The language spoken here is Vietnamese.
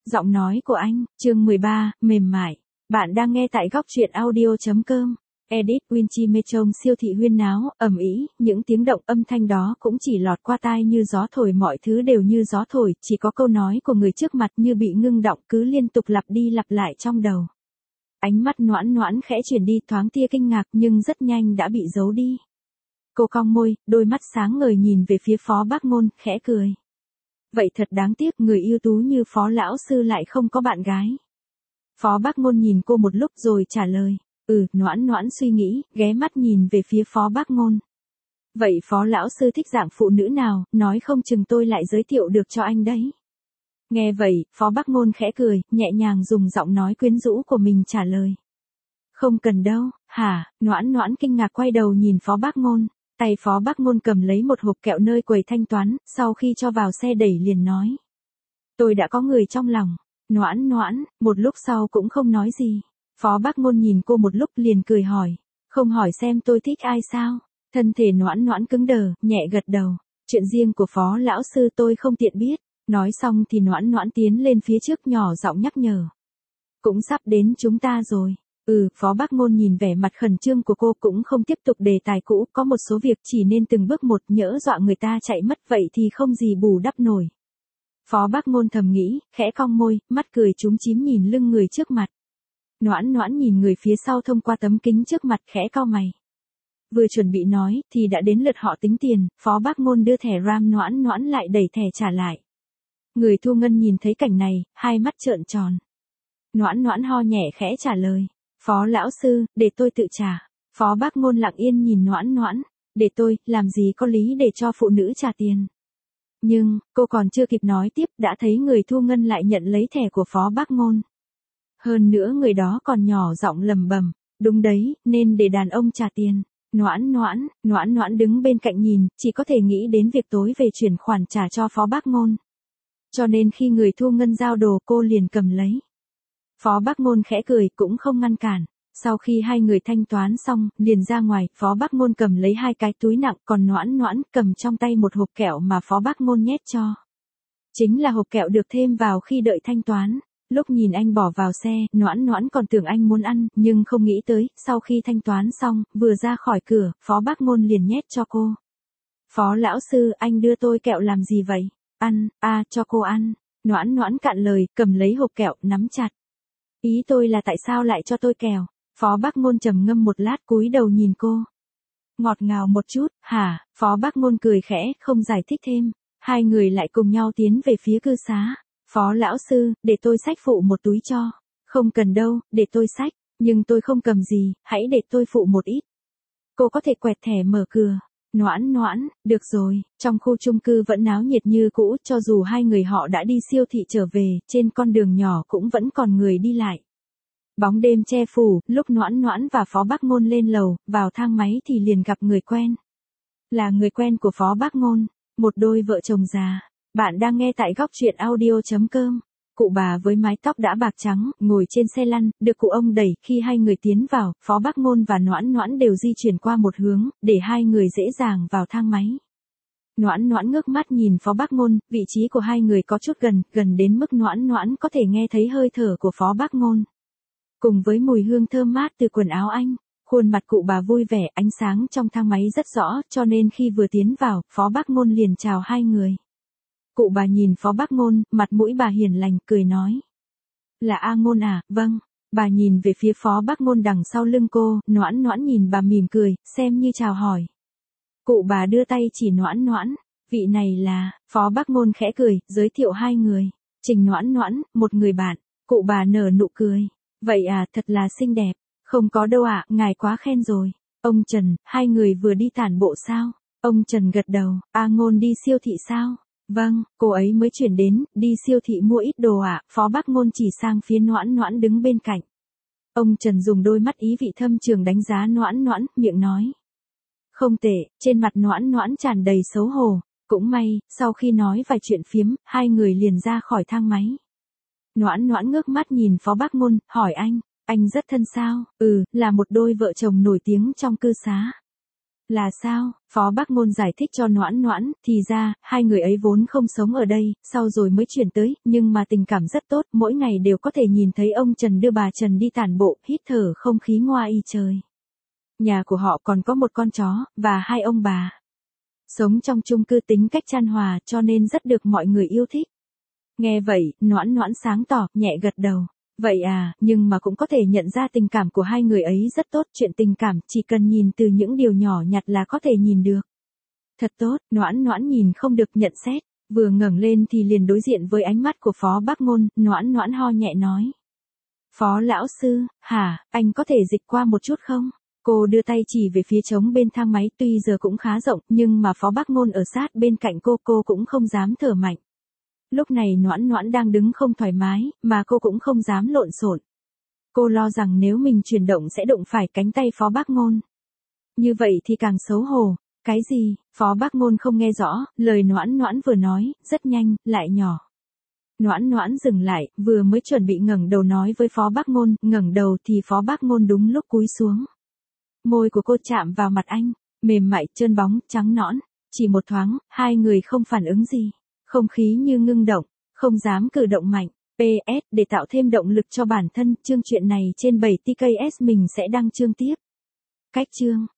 Giọng nói của anh, chương 13, mềm mại. Bạn đang nghe tại góc truyện audio.com. Edit Winchi Mechong siêu thị huyên náo, ầm ĩ, những tiếng động âm thanh đó cũng chỉ lọt qua tai như gió thổi, mọi thứ đều như gió thổi, chỉ có câu nói của người trước mặt như bị ngưng đọng cứ liên tục lặp đi lặp lại trong đầu. Ánh mắt Noãn Noãn khẽ chuyển đi, thoáng tia kinh ngạc nhưng rất nhanh đã bị giấu đi. Cô cong môi, đôi mắt sáng ngời nhìn về phía Phó Bác Ngôn, khẽ cười. Vậy thật đáng tiếc, người ưu tú như Phó lão sư lại không có bạn gái. Phó Bác Ngôn nhìn cô một lúc rồi trả lời. Noãn Noãn suy nghĩ, ghé mắt nhìn về phía Phó Bác Ngôn. Vậy Phó lão sư thích dạng phụ nữ nào, nói không chừng tôi lại giới thiệu được cho anh đấy. Nghe vậy, Phó Bác Ngôn khẽ cười, nhẹ nhàng dùng giọng nói quyến rũ của mình trả lời. Không cần đâu, hả? Noãn Noãn kinh ngạc quay đầu nhìn Phó Bác Ngôn. Tay Phó Bác Ngôn cầm lấy một hộp kẹo nơi quầy thanh toán, sau khi cho vào xe đẩy liền nói. Tôi đã có người trong lòng. Noãn Noãn, một lúc sau cũng không nói gì. Phó Bác Ngôn nhìn cô một lúc liền cười hỏi. Không hỏi xem tôi thích ai sao? Thân thể Noãn Noãn cứng đờ, nhẹ gật đầu. Chuyện riêng của Phó lão sư tôi không tiện biết. Nói xong thì Noãn Noãn tiến lên phía trước nhỏ giọng nhắc nhở. Cũng sắp đến chúng ta rồi. Phó Bác Ngôn nhìn vẻ mặt khẩn trương của cô cũng không tiếp tục đề tài cũ, có một số việc chỉ nên từng bước một, nhỡ dọa người ta chạy mất vậy thì không gì bù đắp nổi. Phó Bác Ngôn thầm nghĩ, khẽ cong môi, mắt cười chúm chím nhìn lưng người trước mặt. Noãn Noãn nhìn người phía sau thông qua tấm kính trước mặt, khẽ cau mày. Vừa chuẩn bị nói thì đã đến lượt họ tính tiền, Phó Bác Ngôn đưa thẻ RAM, Noãn Noãn lại đẩy thẻ trả lại. Người thu ngân nhìn thấy cảnh này, hai mắt trợn tròn. Noãn Noãn ho nhẹ khẽ trả lời. Phó lão sư, để tôi tự trả. Phó Bác Ngôn lặng yên nhìn Noãn Noãn. Để tôi, làm gì có lý để cho phụ nữ trả tiền. Nhưng, cô còn chưa kịp nói tiếp đã thấy người thu ngân lại nhận lấy thẻ của Phó Bác Ngôn. Hơn nữa người đó còn nhỏ giọng lẩm bẩm. Đúng đấy, nên để đàn ông trả tiền. Noãn Noãn đứng bên cạnh nhìn, chỉ có thể nghĩ đến việc tối về chuyển khoản trả cho Phó Bác Ngôn. Cho nên khi người thu ngân giao đồ cô liền cầm lấy. Phó Bác Ngôn khẽ cười cũng không ngăn cản. Sau khi hai người thanh toán xong, liền ra ngoài, Phó Bác Ngôn cầm lấy hai cái túi nặng, còn Noãn Noãn cầm trong tay một hộp kẹo mà Phó Bác Ngôn nhét cho. Chính là hộp kẹo được thêm vào khi đợi thanh toán. Lúc nhìn anh bỏ vào xe, Noãn Noãn còn tưởng anh muốn ăn, nhưng không nghĩ tới, sau khi thanh toán xong, vừa ra khỏi cửa, Phó Bác Ngôn liền nhét cho cô. Phó lão sư, anh đưa tôi kẹo làm gì vậy? Ăn, cho cô ăn. Noãn Noãn cạn lời, cầm lấy hộp kẹo, nắm chặt. Ý tôi là tại sao lại cho tôi kẹo? Phó Bác Ngôn trầm ngâm một lát cúi đầu nhìn cô. Ngọt ngào một chút, hả? Phó Bác Ngôn cười khẽ, không giải thích thêm. Hai người lại cùng nhau tiến về phía cư xá. Phó lão sư, để tôi xách phụ một túi cho. Không cần đâu, để tôi xách. Nhưng tôi không cầm gì, hãy để tôi phụ một ít. Cô có thể quẹt thẻ mở cửa. Noãn Noãn, được rồi, trong khu chung cư vẫn náo nhiệt như cũ, cho dù hai người họ đã đi siêu thị trở về, trên con đường nhỏ cũng vẫn còn người đi lại. Bóng đêm che phủ, lúc Noãn Noãn và Phó Bác Ngôn lên lầu, vào thang máy thì liền gặp người quen. Là người quen của Phó Bác Ngôn, một đôi vợ chồng già. Bạn đang nghe tại góc truyện audio.com. Cụ bà với mái tóc đã bạc trắng, ngồi trên xe lăn, được cụ ông đẩy. Khi hai người tiến vào, Phó Bác Ngôn và Noãn Noãn đều di chuyển qua một hướng, để hai người dễ dàng vào thang máy. Noãn Noãn ngước mắt nhìn Phó Bác Ngôn, vị trí của hai người có chút gần đến mức Noãn Noãn có thể nghe thấy hơi thở của Phó Bác Ngôn. Cùng với mùi hương thơm mát từ quần áo anh, khuôn mặt cụ bà vui vẻ, ánh sáng trong thang máy rất rõ, cho nên khi vừa tiến vào, Phó Bác Ngôn liền chào hai người. Cụ bà nhìn Phó Bác Ngôn, mặt mũi bà hiền lành, cười nói. Là A Ngôn à? Vâng. Bà nhìn về phía Phó Bác Ngôn đằng sau lưng cô, Noãn Noãn nhìn bà mỉm cười, xem như chào hỏi. Cụ bà đưa tay chỉ Noãn Noãn, vị này là, Phó Bác Ngôn khẽ cười, giới thiệu hai người. Trình Noãn Noãn, một người bạn. Cụ bà nở nụ cười. Vậy à, thật là xinh đẹp. Không có đâu ạ, ngài quá khen rồi. Ông Trần, hai người vừa đi tản bộ sao? Ông Trần gật đầu, A Ngôn đi siêu thị sao? Vâng, cô ấy mới chuyển đến, đi siêu thị mua ít đồ ạ. Phó Bác Ngôn chỉ sang phía Noãn Noãn đứng bên cạnh. Ông Trần dùng đôi mắt ý vị thâm trường đánh giá Noãn Noãn, miệng nói. Không tệ, trên mặt Noãn Noãn tràn đầy xấu hổ. Cũng may, sau khi nói vài chuyện phiếm, hai người liền ra khỏi thang máy. Noãn Noãn ngước mắt nhìn Phó Bác Ngôn, hỏi anh rất thân sao? Là một đôi vợ chồng nổi tiếng trong cư xá. Là sao? Phó Bác Ngôn giải thích cho Noãn Noãn, thì ra, hai người ấy vốn không sống ở đây, sau rồi mới chuyển tới, nhưng mà tình cảm rất tốt, mỗi ngày đều có thể nhìn thấy ông Trần đưa bà Trần đi tản bộ, hít thở không khí ngoa y trời. Nhà của họ còn có một con chó, và hai ông bà. Sống trong chung cư tính cách chan hòa cho nên rất được mọi người yêu thích. Nghe vậy, Noãn Noãn sáng tỏ, nhẹ gật đầu. Vậy à, nhưng mà cũng có thể nhận ra tình cảm của hai người ấy rất tốt, chuyện tình cảm chỉ cần nhìn từ những điều nhỏ nhặt là có thể nhìn được. Thật tốt, Noãn Noãn nhìn không được nhận xét, vừa ngẩng lên thì liền đối diện với ánh mắt của Phó Bác Ngôn, Noãn Noãn ho nhẹ nói. Phó lão sư, hả, anh có thể dịch qua một chút không? Cô đưa tay chỉ về phía trống bên thang máy, tuy giờ cũng khá rộng, nhưng mà Phó Bác Ngôn ở sát bên cạnh cô cũng không dám thở mạnh. Lúc này Noãn Noãn đang đứng không thoải mái, mà cô cũng không dám lộn xộn. Cô lo rằng nếu mình chuyển động sẽ đụng phải cánh tay Phó Bác Ngôn. Như vậy thì càng xấu hổ. Cái gì? Phó Bác Ngôn không nghe rõ, lời Noãn Noãn vừa nói, rất nhanh, lại nhỏ. Noãn Noãn dừng lại, vừa mới chuẩn bị ngẩng đầu nói với Phó Bác Ngôn, ngẩng đầu thì Phó Bác Ngôn đúng lúc cúi xuống. Môi của cô chạm vào mặt anh, mềm mại, trơn bóng, trắng nõn. Chỉ một thoáng, hai người không phản ứng gì. Không khí như ngưng động, không dám cử động mạnh. PS, để tạo thêm động lực cho bản thân, chương truyện này trên 7TKS mình sẽ đăng chương tiếp. Cách chương